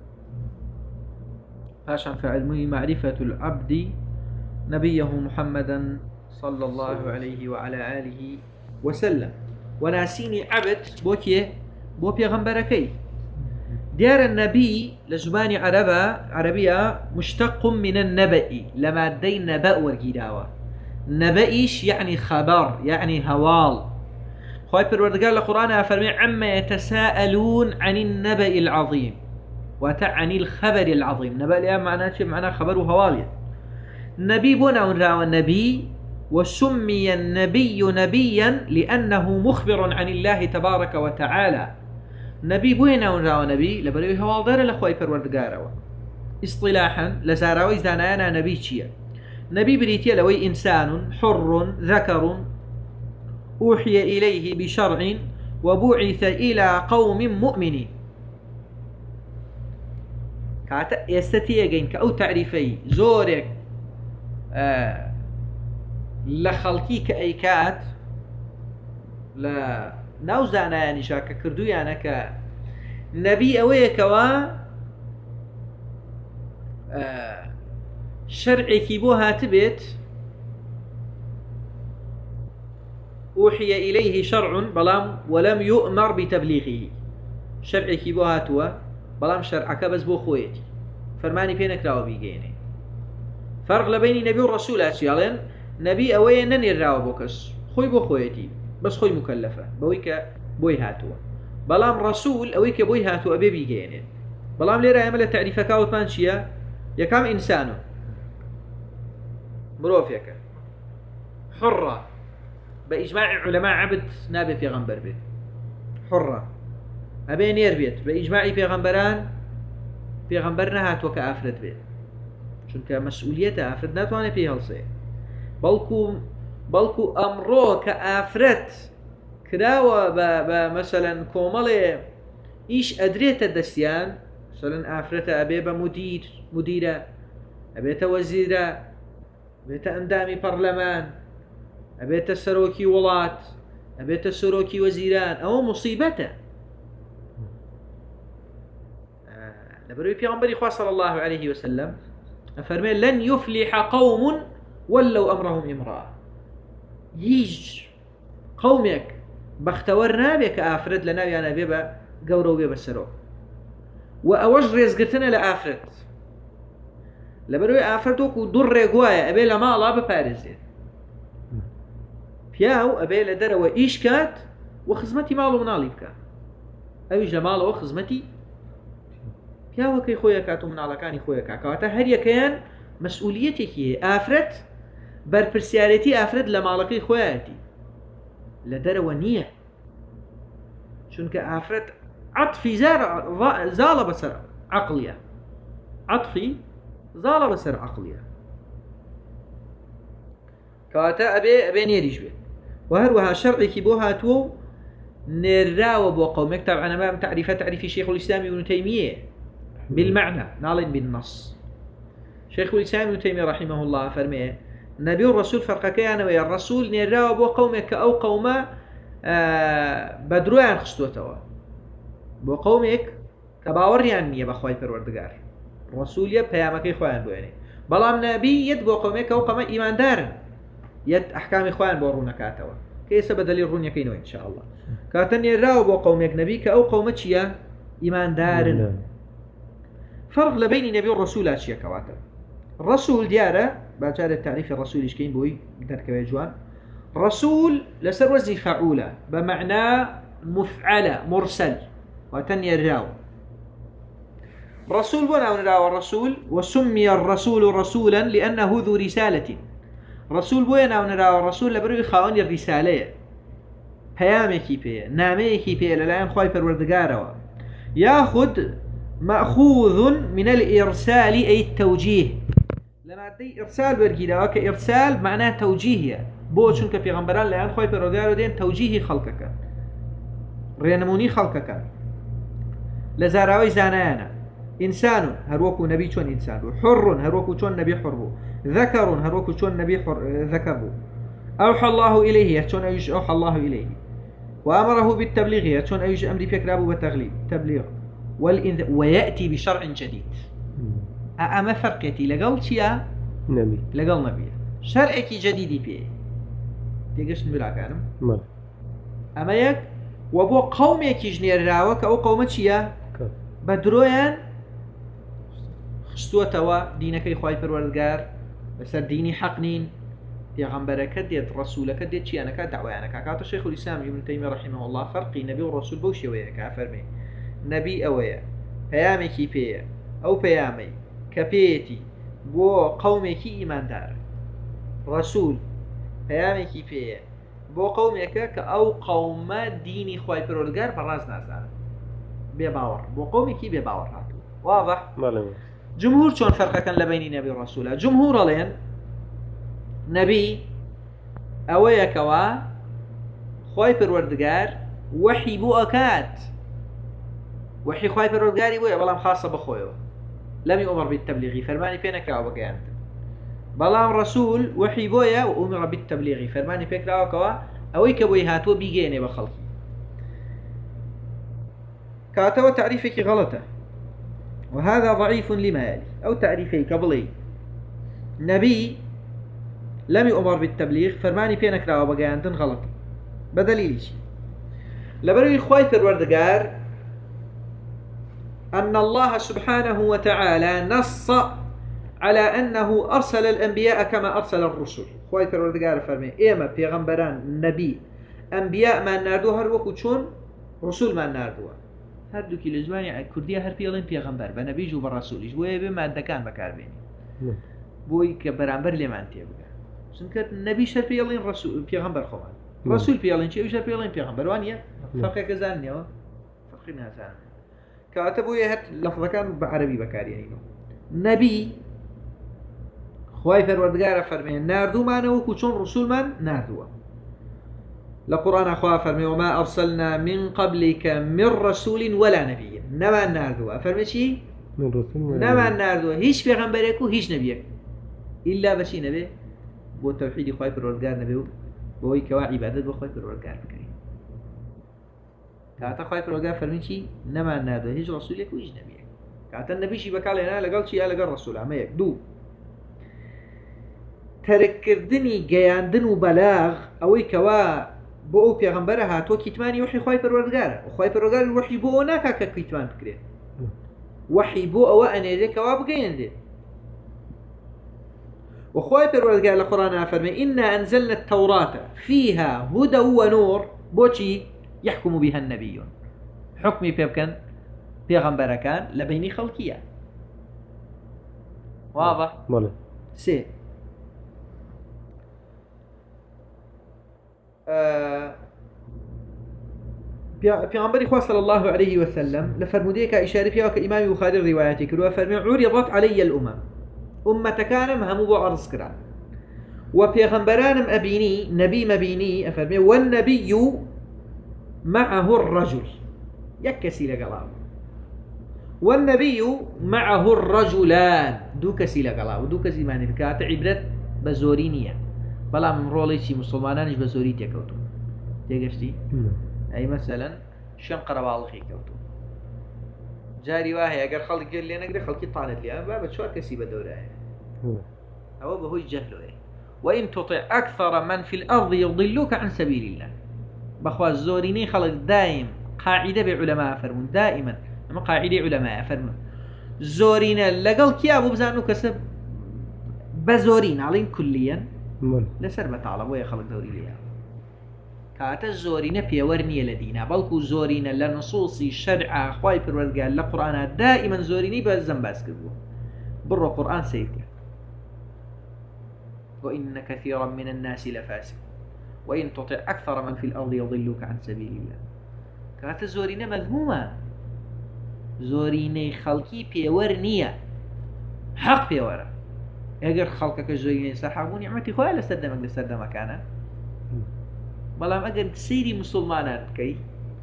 عشان فعلمه معرفة العبد نبيه محمدا صلى الله عليه وعلى آله وسلم وناسيني عبد بوكيه بو پیغمبركي ديار النبي لزبان عربة عربية مشتق من النبأ لما دي نبأ ورقيداوة نبأيش يعني خبر يعني هوال خواهي بالوردقال القرآن أفرمي عما يتساءلون عن النبأ العظيم وتعني الخبر العظيم نبأ لها معناه معناه خبر وهوال نبي بنا ونراوى النبي وسمي النبي نبيا لأنه مخبر عن الله تبارك وتعالى نبي بوينا ونراوى نبي لبروي هوالدار لخواهي پروردگاروا اصطلاحا لزاراوي زانايانا نبي چيا نبي بريتيا لوي إنسان حر ذكر أوحي إليه بشرع وبعث إلى قوم مؤمنين كاتا يستطيعين كأو تعريفي زورك آه لخلقي كأيكات لا ناوزانا يعني شاكا كردو يعني كا نبي أويكوا آه شرعي كيبوها تبت أوحي إليه شرع بلام ولم يؤمر بتبليغه شرعي كيبوها توا بلام شرعك بس بو خويتي فرماني بينك راو بيجيني فرق لبين نبي والرسول أشيالين نبي أوي نني الراو بوكس خوي بو خويتي بس خوي مكلفة بويك بوي هاتوا بلام رسول أويك بوي هاتوا أبي بيجيني بلام ليرا يعمل تعريفك أو مانشيا يا كام إنسانه مروفيك حرة بإجماع علماء عبد نابي پیغمبر بيت حرة أبي نير بيت بإجماع پیغمبران پیغمبر نهات وكا أفرد بيت چونك مسؤولية أفرد ناتواني بيه هلسي بلكو بلكو أمرو كأفرد كراوة بمثلا كومالي إيش أدريت الدستيان مثلا أفرد أبي بمدير مديرة أبيت وزيرة أبيت أندامي برلمان أبيت سروكي ولات أبيت سروكي وزيران أو مصيبته آه. لبروي بيغمبري خواه صلى الله عليه وسلم أفرمي لن يفلح قوم ولوا أمرهم امرأة يج قومك باختورنا بك آفرد لنا يانا بيبا قورو بيبا السروك وأوج رزقتنا لآفرد لبروي آفردوك ودر رقوايا أبي لما الله ببارزين بياو أبي لدروا إيش كات وخزمتي مالو منالي بكا أيش لمالو وخزمتي بياو كي خويا كاتو من على كاني خويا كاكاتا هريا كيان مسؤوليتك هي آفرد بربرسيالتي آفرد لمالكي خوياتي لدروا نية شونك آفرد عطفي زار زال بسر عقلية عطفي زال بسر عقلية كاتا أبي أبي نيريش بي وهروها شرعي كيبوها تو نراو بو قومك طبعا ما تعريف تعريف شيخ الإسلام ابن تيمية بالمعنى نالين بالنص شيخ الإسلام ابن تيمية رحمه الله فرميه نبي والرسول فرق كيان ويا الرسول نيرا بو قومك أو قوما آه بدروان خستوتوا بو قومك كباور يعني بخواي پروردگار رسول يا بيامك خوان بويني بلام نبي يد بو قومك أو قوما إيمان دار يد أحكام خوان بورونا كاتوا كيس بدل رون يكينو إن شاء الله كاتن نيرا بو قومك نبيك أو قومك يا إيمان دار فرق لبين نبي والرسول أشياء كواتر الرسول دياره باجار التعريف الرسول إيش كين بوي درك ويجوان رسول لسر وزي فعولة بمعنى مفعلة مرسل وتني الراو رسول بنا ونراو الرسول وسمي الرسول رسولا لأنه ذو رسالة رسول بنا ونراو الرسول لبروي خاون الرسالة بيامكي بيه ناميكي بيه للاين خواي پروردگاروا ياخذ مأخوذ من الإرسال أي التوجيه لما دي إرسال ورقيدا كإرسال معناه توجيه بو چونك پیغمبران لأن خوي پروردگار دين توجيه خلقك رينموني خلقك لزاراوي زانانا إنسان هروكو نبي چون إنسان حر هروكو چون نبي حر ذكر هروكو چون نبي حر ذكر أوحى الله إليه چون أيش أوحى الله إليه وأمره بالتبليغ چون أيش أمري فكرابه بالتغليب تبليغ والإنذ... ويأتي بشرع جديد أما فرقتي لقل شيء نبي لقل نبي شرعك جديد بيه تيجيش نبي لعكانم مال أما يك وبو قومك يجنير راوك أو قومك شيء بدرويان خستوة توا دينك إخوائي پروردگار بسر ديني حقنين پیغمبرك ديت رسولك ديت شيء أنا كدعوانك كاتو شيخ الإسلام ابن تيمية رحمه الله فرقي نبي والرسول بوشي وياك عفرمي نبي أويا بيامكي بيا أو بيامي كبيتي بو قومك إيمان دار رسول بيامكي بيا بو قومك كأو قوم ديني خواي پروردگار براز نازان بباور بو قومك بباور هاتو واضح؟ مالي جمهور شون فرق كان لبين نبي ورسوله جمهور لين نبي أويا كوا خواي پروردگار وحي بو أكاد وحي خواي پروردگاری بويا بلام خاصة بخويو لم يؤمر بالتبليغ فرماني بينك أو بقيانت بلام رسول وحي بويا وأمر بالتبليغ فرماني بينك أو كوا أويك بوي هاتو بيجيني بخلقي كاتوا تعريفك غلطة وهذا ضعيف لما يلي أو تعريفي قبلي نبي لم يؤمر بالتبليغ فرماني بينك أو بقيانت غلط بدليل شيء لبروي خواي پروردگار أن الله سبحانه وتعالى نص على أنه أرسل الأنبياء كما أرسل الرسل خواهي پروردگار فرمي إيما پیغمبران نبي أنبياء ما ناردوها هروكو چون رسول ما ناردوها هردو كي لزواني كردية هر بيغلين پیغمبر بنبي جو بالرسوليش بوي بما دكان بكار بيني بوي كبرانبر لما انتيا بكار سنكت نبي شر بيغلين رسول پیغمبر خوان رسول بيغلين شيء وشر بيغلين پیغمبر وانيا فرقه كزانيا فرقنا زان كاتبوا يهت لفظ كان بعربي بكاري يعني نبي خواي پروردگار فرمي ناردو ما نوكو چون رسول من ناردوا لقرآن أخوة فرمي وما أرسلنا من قبلك من رسول ولا نبي نما ناردوا فرمي شي من رسول نما ناردوا هيش پیغمبركو هيش نبيك إلا بشي نبي بو توحيد خواي پروردگار نبيو بوي كوا عبادت بو خواي پروردگار بكري كاتا خواي پروردگار فرمي شي نما ناردوا هيش رسولك وهيش نبيك كاتا النبي شي بكالينا لقال شي لقال رسول عما يك دو تركردني جياندن وبلاغ أوي كوا بو پیغمبر هاتو كتماني وحي خواي پروردگار وخواي پروردگار الوحي بو ناكا كتمان بكري وحي بو أو أنا ذي كوا بقين ذي وخواي پروردگار القرآن فرمي إنا أنزلنا التوراة فيها هدى ونور بوشي يحكم بها النبي حكمي بيبكن پیغمبر كان لبيني خلقية واضح ماله سي پیغمبر خدا صلى الله عليه وسلم لفرموديه كإشارة فيها كإمام بخاري الروايات كلها فرمي عرضت علي الأمم أمة كانم همو بعرض كران وبيغمبرانم أبيني نبي مبيني أفرمي والنبي معه الرجل يكسي لقلاب والنبي معه الرجلان دو كسي لقلاب دو كسي معني بكات عبرت بە زۆری نییە بەڵام ڕۆڵێکی مسلمانانیش بە زۆری تێکەوتو تێگەشتی ئەی مەسەلەن شوێن قەرەباڵغی کەوتو جاری وایە ئەگەر خەڵک لێ نەگرێ خەڵکی تانت لێ با بە چوار کەسی بەدەورایە ئەوە بەهۆی جەهلۆیە وإن تطع أكثر من في الأرض يضلوك عن سبيل الله بخوا زوريني خلق دائم قاعدة بعلماء فرمون دائما أما قاعدة علماء فرمون زورينا لقل كي أبو بزانو كسب بزورين علين كليا لسر بتعلم ويا خلق دوري ليها كاتا زورينا بيورني لدينا بلكو زورينا لنصوصي شرع خواي پروردگار لقرآن دائما زوريني بزن باس كردو برو قرآن سيكر وإن كثيرا من الناس لفاسق وإن تطع أكثر من في الأرض يضلوك عن سبيل الله كاتا زورينا مذمومة زوريني خلقي بيورنية حق بيورا اگر خلقك زوريني سحابو نعمتي خواه لسردمك لسردمك أنا بلام اگر سيري مسلمانات كي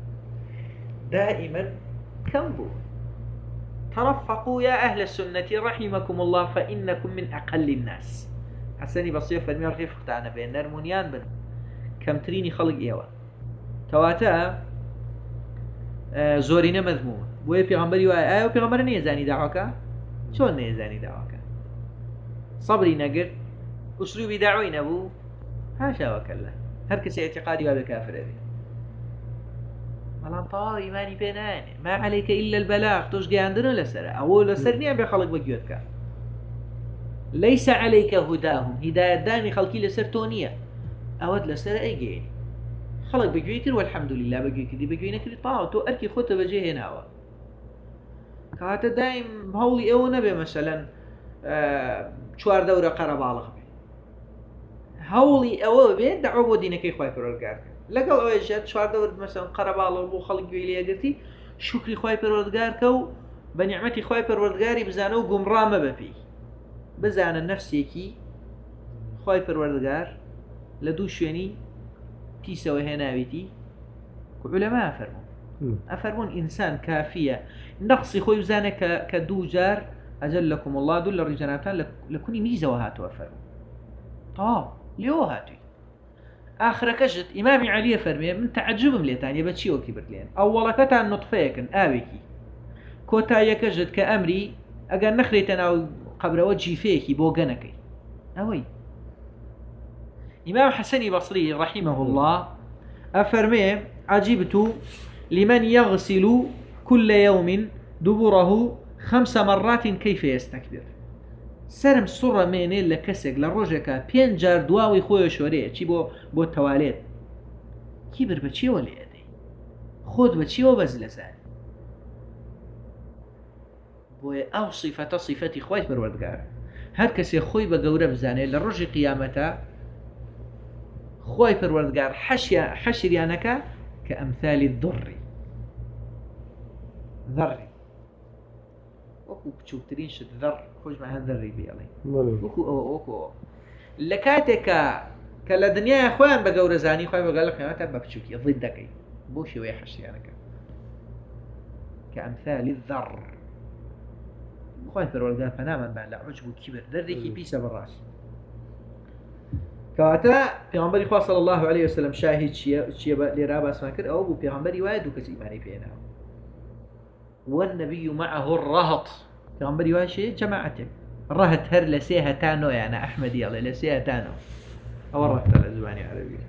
دائما كم بو ترفقوا يا أهل السنة رحمكم الله فإنكم من أقل الناس حسني بصير فرمي رفيق تاعنا بين نرمونيان بن كم تريني خلق إيوه كواتا آه زورينا مذمومة بويا بيغمبري وآية آية وبيغمبر نيزاني دعوكا شون نيزاني دعوكا صبري نقر أسلوبي دعوين أبو هاشا وكلا هر كسي اعتقادي وابا كافر أبي ملان طوال إيماني بيناني ما عليك إلا البلاغ توش قاندنو لسر أول لسرني أبي خلق بقيوتك ليس عليك هداهم هداية داني خلقي لسر تونية أود لسر أيجي خلق بقيوكر والحمد لله بقيوكر دي بقيوكر طاو تو أركي خوته بجيه هناوا كاتا دايم هولي أو نبي مثلا چوار دورة قربالغ هولي أو بيت دعوة بودينك إخوة فرورجار لقل أو يجد شوار دور مثلا قربالغ بو خلق بيلي قرتي شكري إخوة فرورجار كو بنعمتي إخوة فرورجاري بزانو قمرامة ببي بزان النفسي كي إخوة فرورجار لدو شويني تيسا وهنا بيتي كعلماء أفرمون أفرمون إنسان كافية نقصي خوي بزانك كدو جار أجلكم الله دول الرجالاتان لكوني ميزة وهاتوا أفرمون طاب ليو هاتوي آخر كجت إمامي علي فرمي من تعجبهم ليتاني بتشي وكبر لين أولا كتان نطفيكن آبكي كوتا يكجت كأمري أقل نخريتنا أو قبر وجهي فيكي بوغنكي أوي إمام حسني بصري رحمه الله أفرمي عجبت لمن يغسل كل يوم دبره خمس مرات كيف يستكبر سرم سڕە مێنێ لە کەسێک لە ڕۆژێکە پێنج جار دواوی خۆی شۆرەیە چی بۆ بۆ تەوالێت کیبر بە چیەوە لێ ئەدەی خۆت بە چیەوە بەز لەزانی بۆیە ئەو سیفەتە سیفەتی خۆی پەروەردگارە هەر کەسێ خۆی بە گەورە بزانێت لە ڕۆژی قیامەتە خۆی پەروەردگار حەشریانەکە کە ئەمثالی الذڕی ذڕی وەکو بچووترین شت ذڕ خۆشمان هەن ذڕی بێڵێ وەکو ئەوە وەکو ئەوە لە کاتێکە کە لە دنیای خۆیان بە گەورە زانی خۆی بەگەڵ لە قیامەتە بە بچووکی ضد دەکەی بۆ شێوەیە حەشریانەکە کە ئەمثالی الذڕ خۆی پەروەردگار پەنامانمان لە عوجب و کیبر دەردێکی پیسە بەڕاست کەواتە پێغەمبەری خوا صلی الله علیه وسلم شاهید چییە لێرا باسمان کرد ئەوە بوو پێغەمبەری وایە دوو کەس ئیمانی پێهێناوە والنبي معه الرهط پیغمبری وای شي جماعتك رهط هر لسيها تانو يعني احمد يلا لسيها تانو او رهط على زباني عربي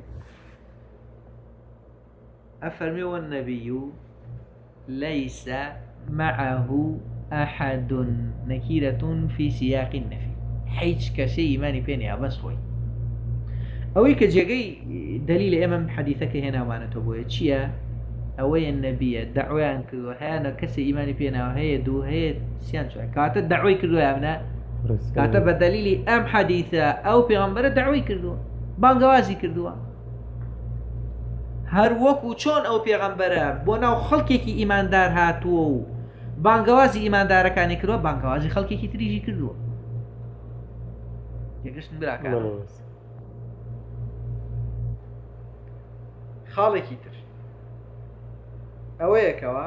افرمي والنبي ليس معه احد نكيرة في سياق النفي حيث كشي ايماني بيني بس خوي اوي كجاي دليل امام حديثك هنا وانا تبوي تشيا أوي النبي دعوان كذو هانا كسي إيماني فينا وهي دو هي سيان شوي كاتب دعوي كذو يا ابنا كاتب بدليلي أم حديثة أو بيغمبر دعوي كذو بانقوازي كذو هر وكو چون أو بيغمبر بونا خلقي كي إيمان دار هاتو بانقوازي إيمان دار كاني كذو بانقوازي خلقي كي تريجي كذو يكش نبرا كانو خالي كيتر أويكوا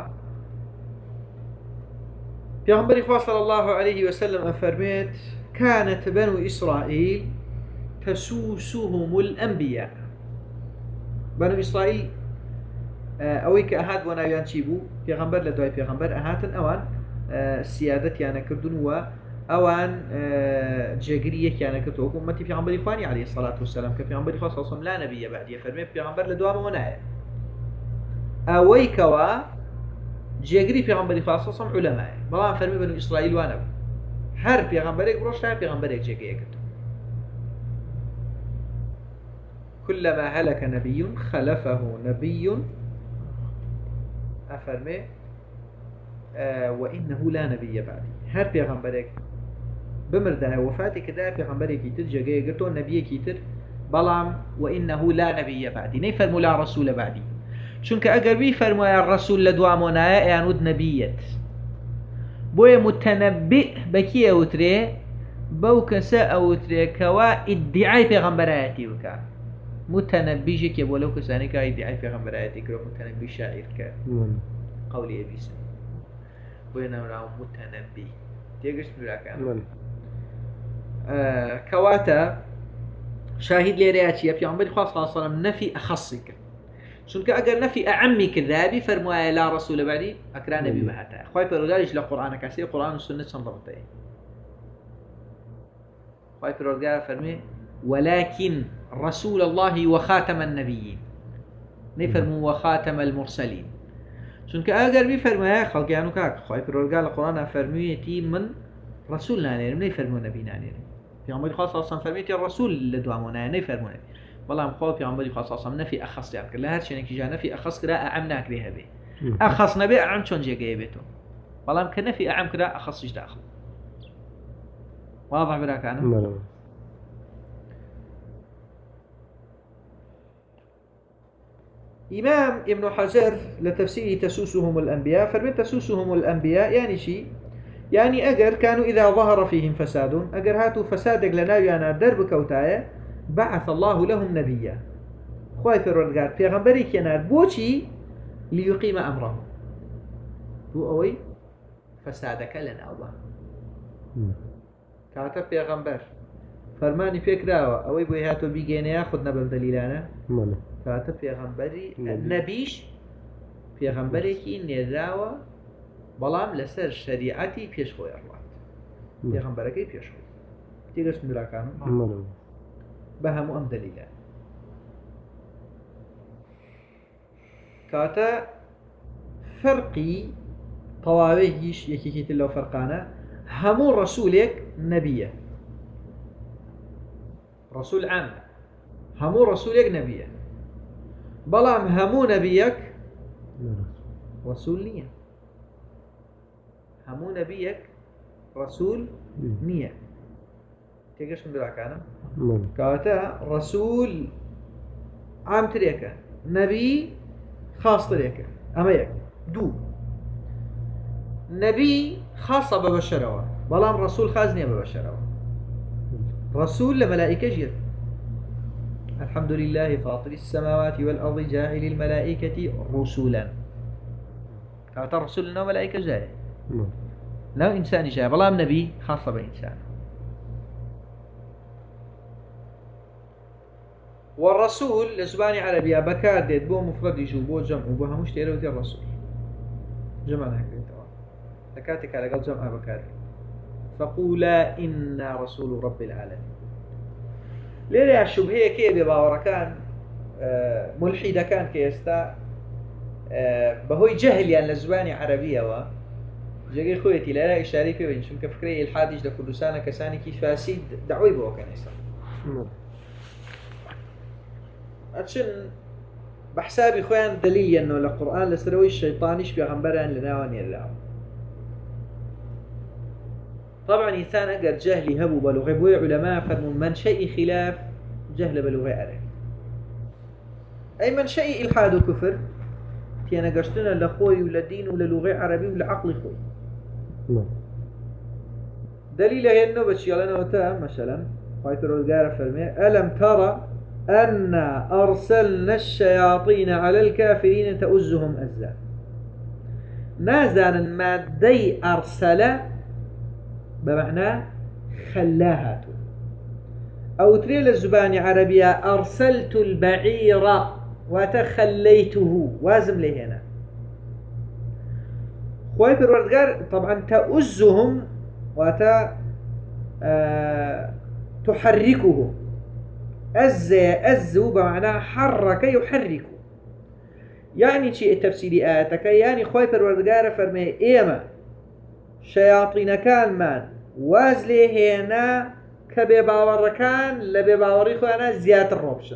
پیغمبر صلى الله عليه وسلم أفرميت كانت بنو إسرائيل تسوسهم الأنبياء بنو إسرائيل أوي كأهات ونايان شيبو پیغمبر لدواي پیغمبر أهاتن أوان سيادت يعني كردون و أوان جاگرية يعني كتوك أمتي پیغمبر إخواني عليه الصلاة والسلام كبيغمبر إخواني صلى الله عليه وسلم لا نبي بعد يفرمي پیغمبر لدوا ونايا أوي كوا جاگري پیغمبر إخواني صلى الله عليه وسلم علماء بلان فرمي بنو إسرائيل وانا هر پیغمبرك بروش لا پیغمبرك جاگرية كتو كلما هلك نبي خلفه نبي أفرمي آه وإنه لا نبي بعدي هر پیغمبرك بمرده وفاتي كده پیغمبرك كتر جاگه قرتو نبي كتر بلام وإنه لا نبي بعدي نيفرمو لا رسول بعدي چونك اگر بي فرمو يا الرسول لدوامونا يانود نبيت بوي متنبئ بكي اوتري بو كسا اوتري كوا ادعاء پیغمبراتي وكا متنبي جيك يبولو كساني كا ادعاء پیغمبراتي كرو متنبي شاعر كا قولي ابي سن بوينا راو متنبي تيجش براكان آه كواتا شاهد لي رياتي يا پیغمبر خاص صلى الله عليه وسلم نفي اخصك شونك اگر نفي اعمي كذابي فرموا لا رسول بعدي اكرا نبي بهاتا خوي بروداريش لقران كاسي قران والسنه صنضبطي خوي برودار فرمي ولكن رسول الله وخاتم النبيين نفرموا وخاتم المرسلين شونك اگر بي فرموا خلق يانو كاك خوي برودار القران فرميتي من رسولنا نير من يفرموا نبينا نير في عمر خاص اصلا فرميتي الرسول لدوامنا نفرموا والله مخاف في عمر خاص اصلا نفي اخص يعني لا هرشي انك جانا في اخص كرا اعمناك بها به اخص نبي اعم شلون جا جايبته والله يمكن نفي اعم كرا اخصش داخل واضح براك انا إمام ابن حجر لتفسير تسوسهم الأنبياء فرمي تسوسهم الأنبياء يعني شيء يعني أجر كانوا إذا ظهر فيهم فساد أجر هاتوا فسادك لنا يعني درب كوتاية بعث الله لهم نبيا خواهي فرودگار پیغمبری کنار بوچی ليقيم أمره هو أوي فسادك لنا الله كاتب پیغمبر فرماني فكراوة أوي بوي هاتو بيجينا ياخدنا بالدليلانا كاتب پیغمبری نبيش پیغمبری كي نراوة بلام لسر شريعتي پیش خوي أرلات پیغمبركي پیش خوي تيجس مدراكانو بهم أم دليلا كاتا فرقي طواويش يكيكيت اللو فرقانا همو رسولك نبيه رسول عام همو رسولك نبيه بلام همو نبيك رسول نية همو نبيك رسول نية تيجيش من دراكانا كاتا رسول عام تريكا نبي خاص تريكا اما يك دو نبي خاصة ببشروا بلام رسول خازنية ببشروا رسول لملائكة جير الحمد لله فاطر السماوات والأرض جاعل الملائكة رسولا كاتا رسول لنا ملائكة جاي لو إنسان جاي بلام نبي خاصة بإنسان والرسول لزباني عربية بكار ديت بو مفرد يجو بو جمع بو هموش تيروتي الرسول جمعنا هكذا لكاتك على قل جمع بكار فقولا إنا رسول رب العالمين ليري الشبهية كي بباوركان آه ملحدة كان كيستا آه بهوي جهل يعني لزباني عربية و جاقي خويتي لا لا إشاري في بين شمك فكري الحادج لكردستان كساني كيف فاسد دعوي بو كان يستا أتشن بحسابي خوان دليل أنه القرآن لسروي الشيطانيش بيغنبران لناوان يرلاو طبعا إنسان أقر جهلي هبو بلغي بوي علماء فرمون من شيء خلاف جهل بلغي عربي أي من شيء إلحاد وكفر تيانا قرشتنا لخوي ولدين وللغي عربي ولعقل خوي دليل هي أنه بشيالنا وتا مثلا قايت الرجال فرمي ألم ترى أن أرسلنا الشياطين على الكافرين تؤزهم أزا نازانا مادي أرسل بمعنى خلاهاتو أو تريل الزبان عربية أرسلت البعير وتخليته وازم لي هنا خوي بالوردقار طبعا تأزهم وتا آه تحركه أز أزو بمعنى حرك يحرك يعني شيء التفسيري آتك يعني خوي بالوردقار فرمي إيما شياطين كان مان واز لي هنا كبي باوركان لبي باوري خوانا زيادة الروبشن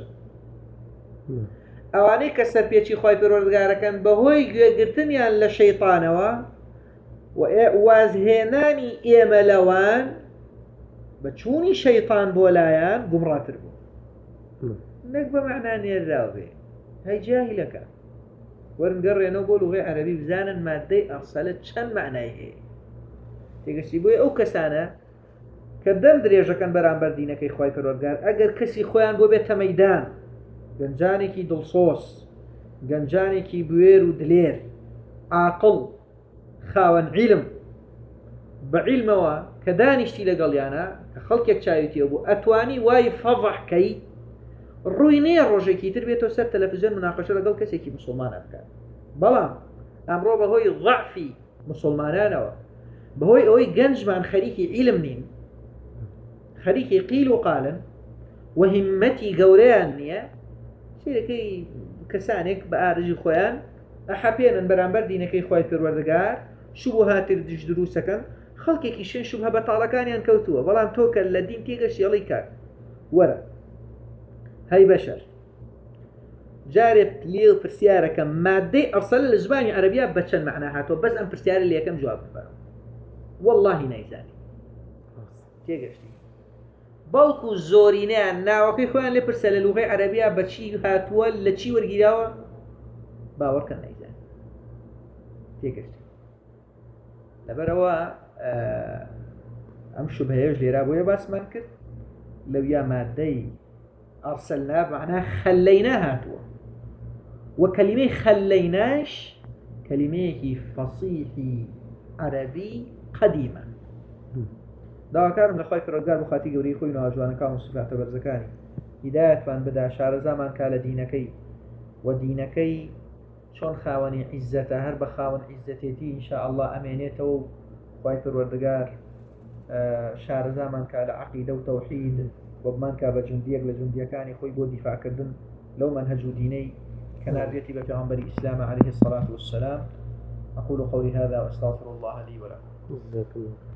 اواني كسر بيشي خوي پروردگارەکان بەهۆی گوێگرتنیان لە شەیطانەوە و وازهێنانی ئێمە لەوان بە چوونی شەیطان بۆ لایەن گومڕاتر بوو نەک بە مەعنا نێراو بێ هەی جاهیلەکە وەرن گەڕێنەوە بۆ لوغەی عەرەبی بزانن مادەی ئەرسەلە چەند معنای هەیە تێگەشتی بۆیە ئەو کەسانە کە دەم درێژەکەن بەرامبەر دینەکەی خوای پەروەردگار ئەگەر کەسی خۆیان بۆ بێتە مەیدان گەنجانێکی دڵسۆس گەنجانێکی بوێر و دلێر عاقڵ خاوەن عیلم بە عیلمەوە کە دانیشتی لەگەڵیانە کە خەڵکێک چاویتیەوە بوو ئەتوانی وای فەضەحکەی ڕووی نییە ڕۆژێکی تر بێتەوە سەر تەلەڤیزیۆن مناقەشە لەگەڵ کەسێکی موسڵمانە بکات بەڵام ئەمڕۆ بەهۆی ضەعفی موسڵمانانەوە بەهۆی ئەوەی گەنجمان خەریکی عیلم نین خەریکی قیل و قالن و هیممەتی گەورەیان نییە سیرەکەی کەسانێک بە ئارژی خۆیان ئەحەپێنن بەرامبەر دینەکەی خوای پەروەردگار شوبهاتر دژ دروستەکەن خەڵکێکی شوێن شوبهە بەتاڵەکانیان کەوتووە بەڵام تۆ کە لە دین تێگەشتی ئەڵێی کار وەرە هەی بەشەر جارێک لێ پرسیارەکە مادەی ئەرسەل لە زمانی عەرەبیە بە چەند مەعنا هاتووە بەس ئەم پرسیارە لە یەکەم جواب ببەرەوە وەڵڵاهی نایزانی تێگەشتی بەڵکو زۆرینەیان ناوەکەی خۆیان لێ پرسە لە لوغەی عەرەبیە بە چی هاتووە لە چی وەرگیراوە باوەڕکەن نایزانی تێگەشتی لەبەرەوە ئەم شوبهەیەش لێرا بۆیە باسمان کرد لەویا مادەی ئەرسەلنا بمعنى خەلەینا هاتووە و کەلیمەی خەلەیناش کەلیمەیەکی فەسیحی عەرەبی قەدیمە داواکارم لە خوای پەروەردگار بە خاتی گەورەی خۆی ناوجوانەکان و سفاتە بەرزەکانی هیدایەتمان بدا شارەزامان کا لە دینەکەی و دینەکەی چۆن خاوەنی عیزەتە هەر بە خاوەن عیزەتێتی ئینشاء الله ئەمێنێتەوە و خوای پەروەردگار شارەزامان کا لە عەقیدە و تەوحید و بمان کا بە جوندیەک لە جوندیەکانی خۆی بۆ دیفاعکردن لەو مەنهەج و دینەی کە ناردێتی بە پێغەمبەری ئیسلامە عەلەیهی الصەلاة والسلام أقول قولي هذا وأستغفر الله لي ولكم.